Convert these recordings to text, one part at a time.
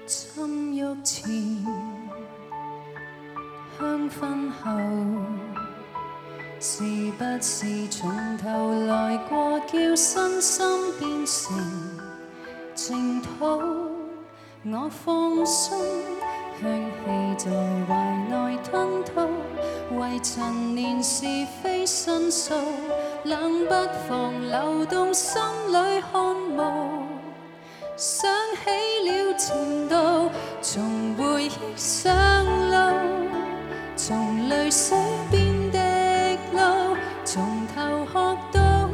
浸浴前，香薰後，是不是從頭來過，叫身心變成淨土？我放鬆，香氣在懷內吞吐，為陳年是非申訴，冷不防流動心裏看霧。想起了前度，從回憶上路，從淚水變滴露，從頭學到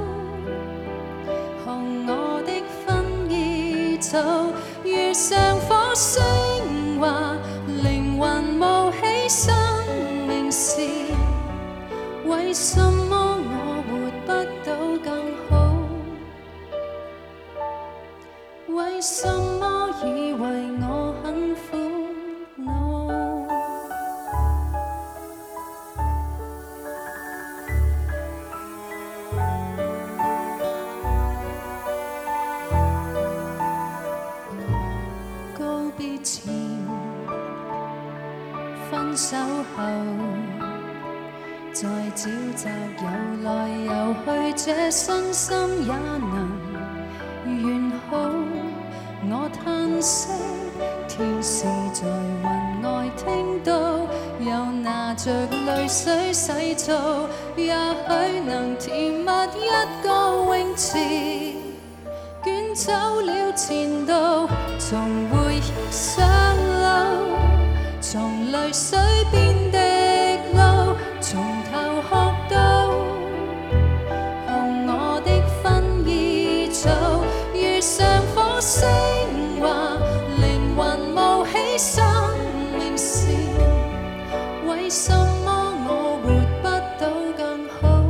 看我的薰衣草，如上火升華，靈魂冒起生命時，為什麼我活不到更好？為什麼以為我很苦惱？告別前，分手後，再沼澤遊來遊去，這身心也能完好。我嘆息，天使在雲外聽到，又拿着淚水洗澡，也許能填密一個泳池，捲走了前度，從回憶上路，從淚水變滴露，從頭學到看我的薰衣草，如上火升華，靈魂冒起生命時，為什麼我活不到更好？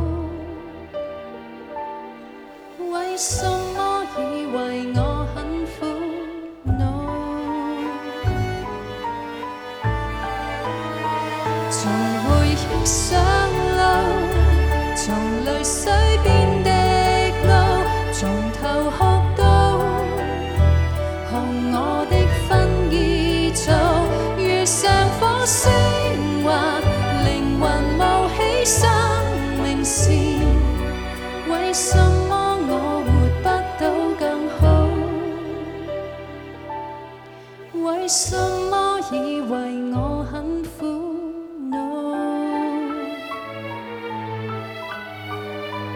為什麼以為我很苦惱？從回憶上路，從淚水變滴露，從頭學到看我的薰衣草，如上火升華，靈魂冒起生命時，為什麼我活不到更好？為什麼以為我很苦惱？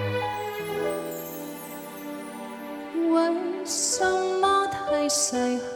為什麼太逝去？